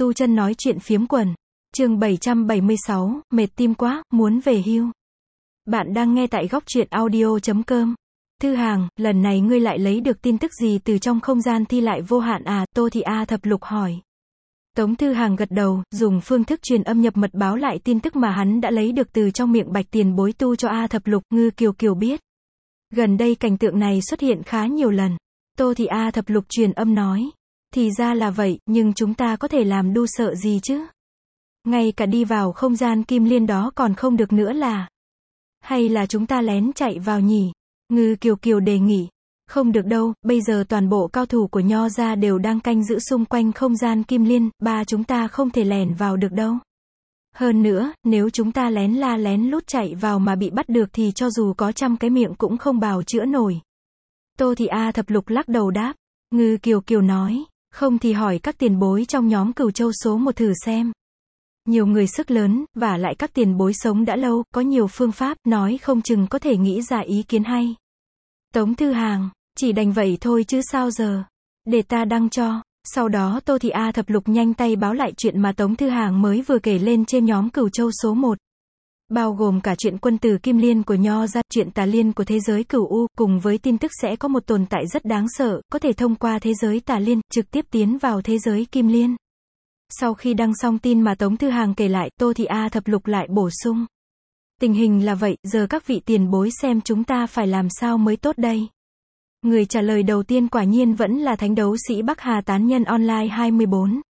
tu chân nói chuyện phiếm quần. Chương 776, mệt tim quá, muốn về hưu. Bạn đang nghe tại góc truyện audio.com. Thư Hàng, lần này ngươi lại lấy được tin tức gì từ trong không gian thi lại vô hạn à? Tô Thị A Thập Lục hỏi. Tống Thư Hàng gật đầu, dùng phương thức truyền âm nhập mật báo lại tin tức mà hắn đã lấy được từ trong miệng Bạch Tiền Bối tu cho A Thập Lục. Ngư Kiều Kiều biết. Gần đây cảnh tượng này xuất hiện khá nhiều lần. Tô Thị A Thập Lục truyền âm nói. Thì ra là vậy, nhưng chúng ta có thể làm đu sợ gì chứ? Ngay cả đi vào không gian kim liên đó còn không được nữa là. Hay là chúng ta lén chạy vào nhỉ? Ngư Kiều Kiều đề nghị. Không được đâu, bây giờ toàn bộ cao thủ của Nho gia đều đang canh giữ xung quanh không gian kim liên, chúng ta không thể lẻn vào được đâu. Hơn nữa, nếu chúng ta lén lút chạy vào mà bị bắt được thì cho dù có 100 cái miệng cũng không bào chữa nổi. Tô Thị A Thập Lục lắc đầu đáp. Ngư Kiều Kiều nói, không thì hỏi các tiền bối trong nhóm Cửu Châu số 1 thử xem. Nhiều người sức lớn, và lại các tiền bối sống đã lâu, có nhiều phương pháp, nói không chừng có thể nghĩ ra ý kiến hay. Tống Thư Hàng, chỉ đành vậy thôi chứ sao giờ. Để ta đăng cho. Sau đó Tô Thị A Thập Lục nhanh tay báo lại chuyện mà Tống Thư Hàng mới vừa kể lên trên nhóm Cửu Châu số 1. Bao gồm cả chuyện quân tử Kim Liên của Nho gia, chuyện tà liên của thế giới Cửu U, cùng với tin tức sẽ có một tồn tại rất đáng sợ, có thể thông qua thế giới tà liên, trực tiếp tiến vào thế giới Kim Liên. Sau khi đăng xong tin mà Tống Thư Hàng kể lại, Tô Thị A Thập Lục lại bổ sung. Tình hình là vậy, giờ các vị tiền bối xem chúng ta phải làm sao mới tốt đây. Người trả lời đầu tiên quả nhiên vẫn là thánh đấu sĩ Bắc Hà Tán Nhân Online 24.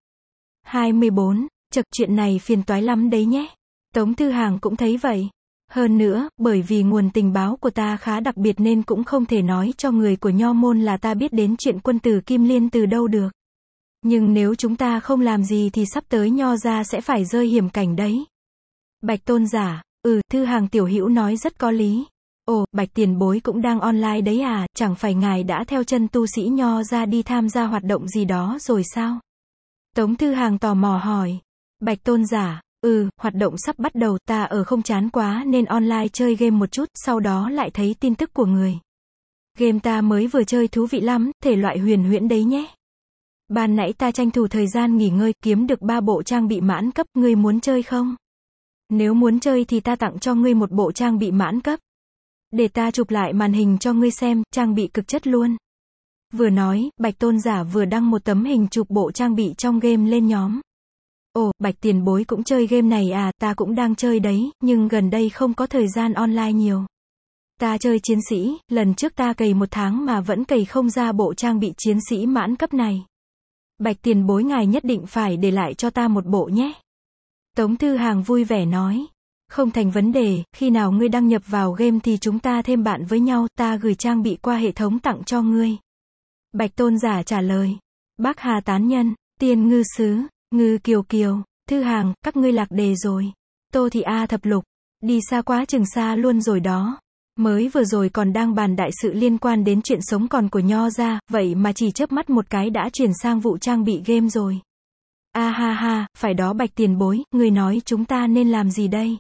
24, chật chuyện này phiền toái lắm đấy nhé. Tống Thư Hàng cũng thấy vậy. Hơn nữa, bởi vì nguồn tình báo của ta khá đặc biệt nên cũng không thể nói cho người của Nho môn là ta biết đến chuyện quân tử Kim Liên từ đâu được. Nhưng nếu chúng ta không làm gì thì sắp tới Nho gia sẽ phải rơi hiểm cảnh đấy. Bạch Tôn giả, Thư Hàng tiểu hữu nói rất có lý. Ồ, Bạch tiền bối cũng đang online đấy à, chẳng phải ngài đã theo chân tu sĩ Nho gia đi tham gia hoạt động gì đó rồi sao? Tống Thư Hàng tò mò hỏi. Bạch Tôn giả, hoạt động sắp bắt đầu, ta ở không chán quá nên online chơi game một chút, sau đó lại thấy tin tức của người. Game ta mới vừa chơi thú vị lắm, thể loại huyền huyễn đấy nhé. Ban nãy ta tranh thủ thời gian nghỉ ngơi, kiếm được 3 bộ trang bị mãn cấp, ngươi muốn chơi không? Nếu muốn chơi thì ta tặng cho ngươi một bộ trang bị mãn cấp. Để ta chụp lại màn hình cho ngươi xem, trang bị cực chất luôn. Vừa nói, Bạch Tôn giả vừa đăng một tấm hình chụp bộ trang bị trong game lên nhóm. Ồ, Bạch tiền bối cũng chơi game này à, ta cũng đang chơi đấy, nhưng gần đây không có thời gian online nhiều. Ta chơi chiến sĩ, lần trước ta cày 1 tháng mà vẫn cày không ra bộ trang bị chiến sĩ mãn cấp này. Bạch tiền bối ngài nhất định phải để lại cho ta một bộ nhé. Tống Thư Hàng vui vẻ nói. Không thành vấn đề, khi nào ngươi đăng nhập vào game thì chúng ta thêm bạn với nhau, ta gửi trang bị qua hệ thống tặng cho ngươi. Bạch Tôn giả trả lời. Bắc Hà Tán Nhân, Tiên Ngư Sứ, Ngư Kiều Kiều, Thư Hàng, các ngươi lạc đề rồi. Tô Thị A Thập Lục, đi xa quá chừng xa luôn rồi đó. Mới vừa rồi còn đang bàn đại sự liên quan đến chuyện sống còn của Nho gia, vậy mà chỉ chớp mắt một cái đã chuyển sang vụ trang bị game rồi. A ha ha, phải đó Bạch tiền bối, người nói chúng ta nên làm gì đây?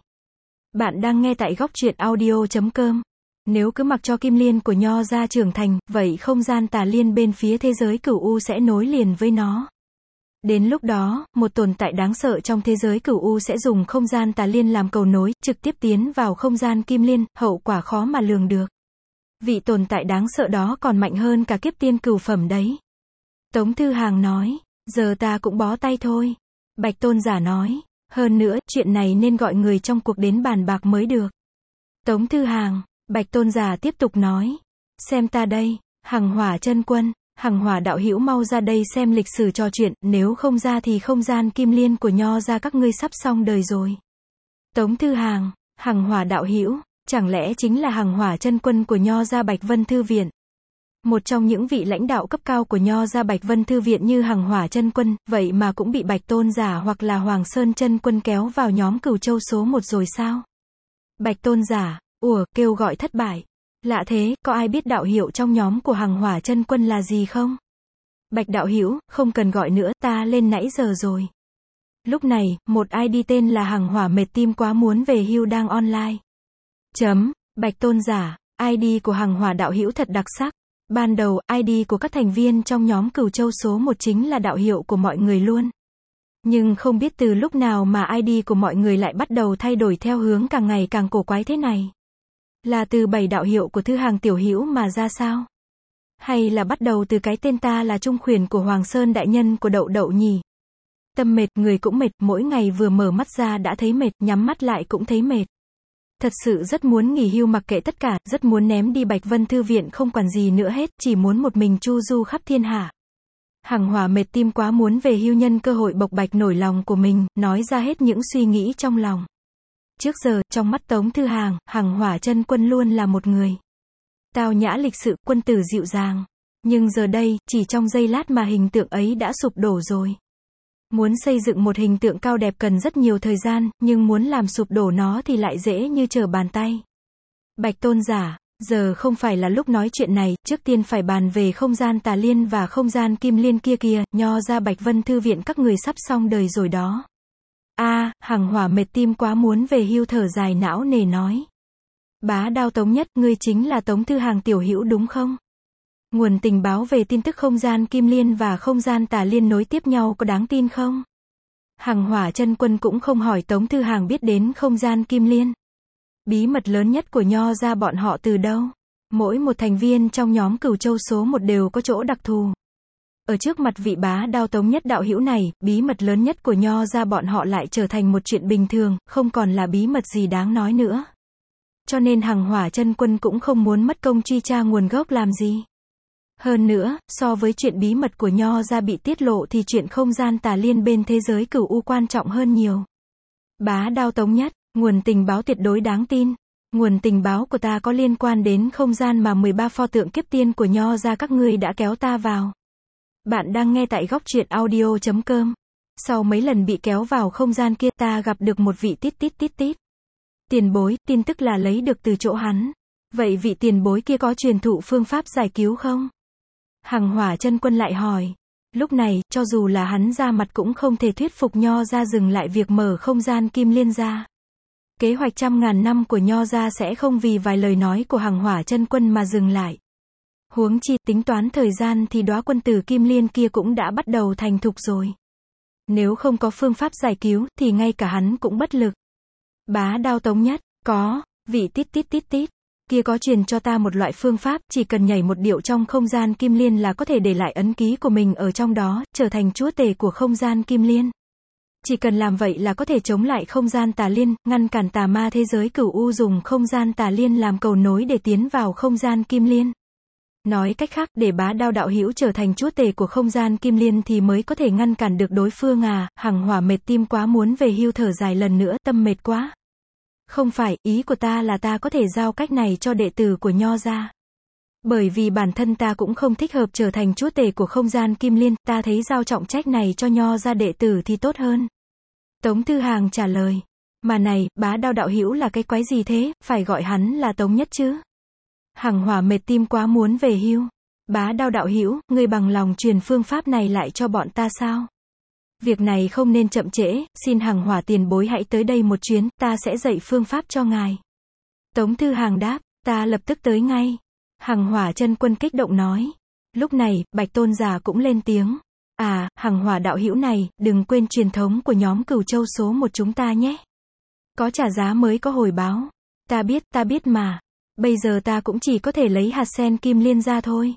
Bạn đang nghe tại góc truyện audio.com. Nếu cứ mặc cho Kim Liên của Nho gia trưởng thành, vậy không gian tà liên bên phía thế giới Cửu U sẽ nối liền với nó. Đến lúc đó, một tồn tại đáng sợ trong thế giới Cửu U sẽ dùng không gian tà liên làm cầu nối, trực tiếp tiến vào không gian Kim Liên, hậu quả khó mà lường được. Vị tồn tại đáng sợ đó còn mạnh hơn cả kiếp tiên cửu phẩm đấy. Tống Thư Hàng nói, giờ ta cũng bó tay thôi. Bạch Tôn giả nói, hơn nữa, chuyện này nên gọi người trong cuộc đến bàn bạc mới được. Tống Thư Hàng, Bạch Tôn giả tiếp tục nói, xem ta đây, Hằng Hỏa chân quân, Hằng Hỏa đạo hữu mau ra đây xem lịch sử trò chuyện, nếu không ra thì không gian Kim Liên của Nho gia các ngươi sắp xong đời rồi. Tống Thư Hàng, Hằng Hỏa đạo hữu, chẳng lẽ chính là Hằng Hỏa chân quân của Nho gia Bạch Vân Thư Viện? Một trong những vị lãnh đạo cấp cao của Nho gia Bạch Vân Thư Viện như Hằng Hỏa chân quân, vậy mà cũng bị Bạch Tôn giả hoặc là Hoàng Sơn chân quân kéo vào nhóm Cửu Châu số 1 rồi sao? Bạch Tôn giả, kêu gọi thất bại. Lạ thế, có ai biết đạo hiệu trong nhóm của Hằng Hỏa chân quân là gì không? Bạch đạo hữu, không cần gọi nữa, ta lên nãy giờ rồi. Lúc này, một ID tên là Hằng Hỏa mệt tim quá muốn về hưu đang online. Bạch Tôn giả, ID của Hằng Hỏa đạo hữu thật đặc sắc. Ban đầu, ID của các thành viên trong nhóm Cửu Châu số 1 chính là đạo hiệu của mọi người luôn. Nhưng không biết từ lúc nào mà ID của mọi người lại bắt đầu thay đổi theo hướng càng ngày càng cổ quái thế này. Là từ 7 đạo hiệu của Thư Hàng tiểu hữu mà ra sao? Hay là bắt đầu từ cái tên ta là Trung Khuyển của Hoàng Sơn đại nhân của Đậu Đậu nhỉ? Tâm mệt, người cũng mệt, mỗi ngày vừa mở mắt ra đã thấy mệt, nhắm mắt lại cũng thấy mệt. Thật sự rất muốn nghỉ hưu mặc kệ tất cả, rất muốn ném đi Bạch Vân Thư viện không quản gì nữa hết, chỉ muốn một mình chu du khắp thiên hạ. Hằng Hỏa mệt tim quá muốn về hưu, nhân cơ hội bộc bạch nỗi lòng của mình, nói ra hết những suy nghĩ trong lòng. Trước giờ, trong mắt Tống Thư Hàng, Hằng Hỏa Chân Quân luôn là một người tao nhã lịch sự, quân tử dịu dàng. Nhưng giờ đây, chỉ trong giây lát mà hình tượng ấy đã sụp đổ rồi. Muốn xây dựng một hình tượng cao đẹp cần rất nhiều thời gian, nhưng muốn làm sụp đổ nó thì lại dễ như trở bàn tay. Bạch Tôn giả, giờ không phải là lúc nói chuyện này, trước tiên phải bàn về không gian Tà Liên và không gian Kim Liên kia kìa, nho ra Bạch Vân Thư viện các người sắp xong đời rồi đó. Hằng Hỏa mệt tim quá muốn về hưu thở dài não nề nói. Bá Đao Tống Nhất, ngươi chính là Tống Thư Hàng tiểu hữu đúng không? Nguồn tình báo về tin tức không gian Kim Liên và không gian Tà Liên nối tiếp nhau có đáng tin không? Hằng Hỏa Chân Quân cũng không hỏi Tống Thư Hàng biết đến không gian Kim Liên. Bí mật lớn nhất của nho ra bọn họ từ đâu? Mỗi một thành viên trong nhóm Cửu Châu số 1 đều có chỗ đặc thù. Ở trước mặt vị Bá Đao Tống Nhất đạo hữu này, bí mật lớn nhất của nho ra bọn họ lại trở thành một chuyện bình thường, không còn là bí mật gì đáng nói nữa. Cho nên Hằng Hỏa Chân Quân cũng không muốn mất công truy tra nguồn gốc làm gì. Hơn nữa, so với chuyện bí mật của nho ra bị tiết lộ thì chuyện không gian Tà Liên bên thế giới Cửu U quan trọng hơn nhiều. Bá Đao Tống Nhất, nguồn tình báo tuyệt đối đáng tin. Nguồn tình báo của ta có liên quan đến không gian mà 13 pho tượng kiếp tiên của nho ra các ngươi đã kéo ta vào. Bạn đang nghe tại góc truyện audio.com. Sau mấy lần bị kéo vào không gian kia, ta gặp được một vị tít. Tiền bối, tin tức là lấy được từ chỗ hắn. Vậy vị tiền bối kia có truyền thụ phương pháp giải cứu không? Hằng Hỏa Chân Quân lại hỏi. Lúc này, cho dù là hắn ra mặt cũng không thể thuyết phục nho ra dừng lại việc mở không gian Kim Liên ra. Kế hoạch 100.000 năm của nho ra sẽ không vì vài lời nói của Hằng Hỏa Chân Quân mà dừng lại. Huống chi, tính toán thời gian thì đóa quân tử Kim Liên kia cũng đã bắt đầu thành thục rồi. Nếu không có phương pháp giải cứu, thì ngay cả hắn cũng bất lực. Bá Đao Tống Nhất, có, vị tít. Kia có truyền cho ta một loại phương pháp, chỉ cần nhảy một điệu trong không gian Kim Liên là có thể để lại ấn ký của mình ở trong đó, trở thành chúa tể của không gian Kim Liên. Chỉ cần làm vậy là có thể chống lại không gian Tà Liên, ngăn cản tà ma thế giới Cửu U dùng không gian Tà Liên làm cầu nối để tiến vào không gian Kim Liên. Nói cách khác, để Bá Đao đạo hữu trở thành chúa tể của không gian Kim Liên thì mới có thể ngăn cản được đối phương à? Hằng Hỏa mệt tim quá muốn về hưu thở dài lần nữa, tâm mệt quá. Không phải, ý của ta là ta có thể giao cách này cho đệ tử của nho ra. Bởi vì bản thân ta cũng không thích hợp trở thành chúa tể của không gian Kim Liên, ta thấy giao trọng trách này cho nho ra đệ tử thì tốt hơn. Tống Thư Hàng trả lời. Mà này, Bá Đao đạo hữu là cái quái gì thế, phải gọi hắn là Tống Nhất chứ? Hằng Hỏa mệt tim quá muốn về hưu. Bá Đao đạo hữu, ngươi bằng lòng truyền phương pháp này lại cho bọn ta sao? Việc này không nên chậm trễ, xin Hằng Hỏa tiền bối hãy tới đây một chuyến, ta sẽ dạy phương pháp cho ngài. Tống Thư Hàng đáp, ta lập tức tới ngay. Hằng Hỏa Chân Quân kích động nói. Lúc này, Bạch Tôn giả cũng lên tiếng. Hằng Hỏa đạo hữu này, đừng quên truyền thống của nhóm Cửu Châu số 1 chúng ta nhé. Có trả giá mới có hồi báo. Ta biết mà. Bây giờ ta cũng chỉ có thể lấy hạt sen Kim Liên ra thôi.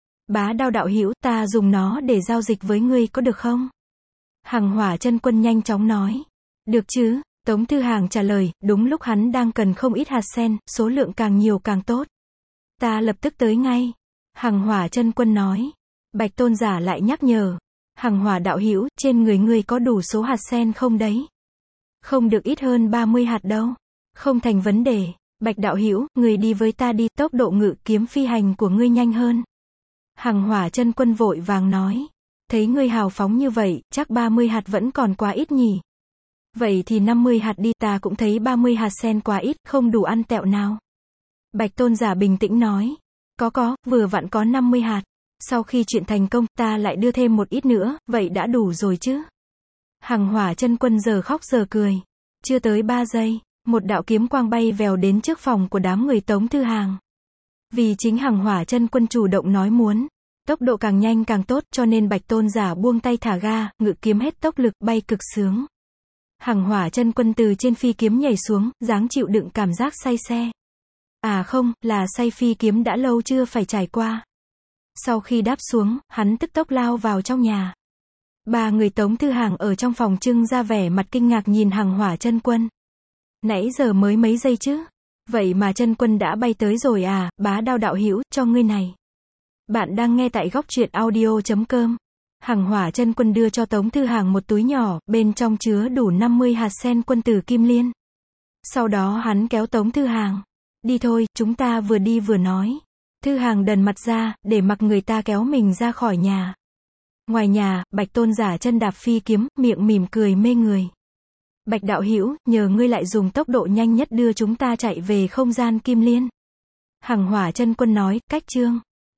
Bá Đao đạo hữu, ta dùng nó để giao dịch với ngươi có được không? Hằng Hỏa Chân Quân nhanh chóng nói. Được chứ, Tống Thư Hàng trả lời, đúng lúc hắn đang cần không ít hạt sen, số lượng càng nhiều càng tốt. Ta lập tức tới ngay. Hằng Hỏa Chân Quân nói. Bạch Tôn giả lại nhắc nhở. Hằng Hỏa đạo hữu, trên người ngươi có đủ số hạt sen không đấy? Không được ít hơn 30 hạt đâu. Không thành vấn đề. Bạch đạo hữu, ngươi đi với ta đi, tốc độ ngự kiếm phi hành của ngươi nhanh hơn. Hằng Hỏa Chân Quân vội vàng nói. Thấy ngươi hào phóng như vậy, chắc 30 hạt vẫn còn quá ít nhỉ. Vậy thì 50 hạt đi, ta cũng thấy 30 hạt sen quá ít, không đủ ăn tẹo nào. Bạch Tôn giả bình tĩnh nói. Có, vừa vặn có 50 hạt. Sau khi chuyện thành công, ta lại đưa thêm một ít nữa, vậy đã đủ rồi chứ. Hằng Hỏa Chân Quân giờ khóc giờ cười. Chưa tới 3 giây, một đạo kiếm quang bay vèo đến trước phòng của đám người Tống Thư Hàng. Vì chính Hằng Hỏa Chân Quân chủ động nói muốn. Tốc độ càng nhanh càng tốt, cho nên Bạch Tôn giả buông tay thả ga, ngự kiếm hết tốc lực, bay cực sướng. Hằng Hỏa Chân Quân từ trên phi kiếm nhảy xuống, dáng chịu đựng cảm giác say xe. À không, là say phi kiếm đã lâu chưa phải trải qua. Sau khi đáp xuống, hắn tức tốc lao vào trong nhà. Ba người Tống Thư Hàng ở trong phòng trưng ra vẻ mặt kinh ngạc nhìn Hằng Hỏa Chân Quân. Nãy giờ mới mấy giây chứ? Vậy mà Chân Quân đã bay tới rồi à? Bá Đao đạo hữu, cho ngươi này. Bạn đang nghe tại góc truyện audio.com. Hằng Hỏa Chân Quân đưa cho Tống Thư Hàng một túi nhỏ, bên trong chứa đủ 50 hạt sen quân tử kim liên. Sau đó hắn kéo Tống Thư Hàng. Đi thôi, chúng ta vừa đi vừa nói. Thư Hàng đần mặt ra, để mặc người ta kéo mình ra khỏi nhà. Ngoài nhà, Bạch Tôn giả chân đạp phi kiếm, miệng mỉm cười mê người. Bạch đạo hữu, nhờ ngươi lại dùng tốc độ nhanh nhất đưa chúng ta chạy về không gian kim liên. Hằng Hỏa Chân Quân nói, cách chương.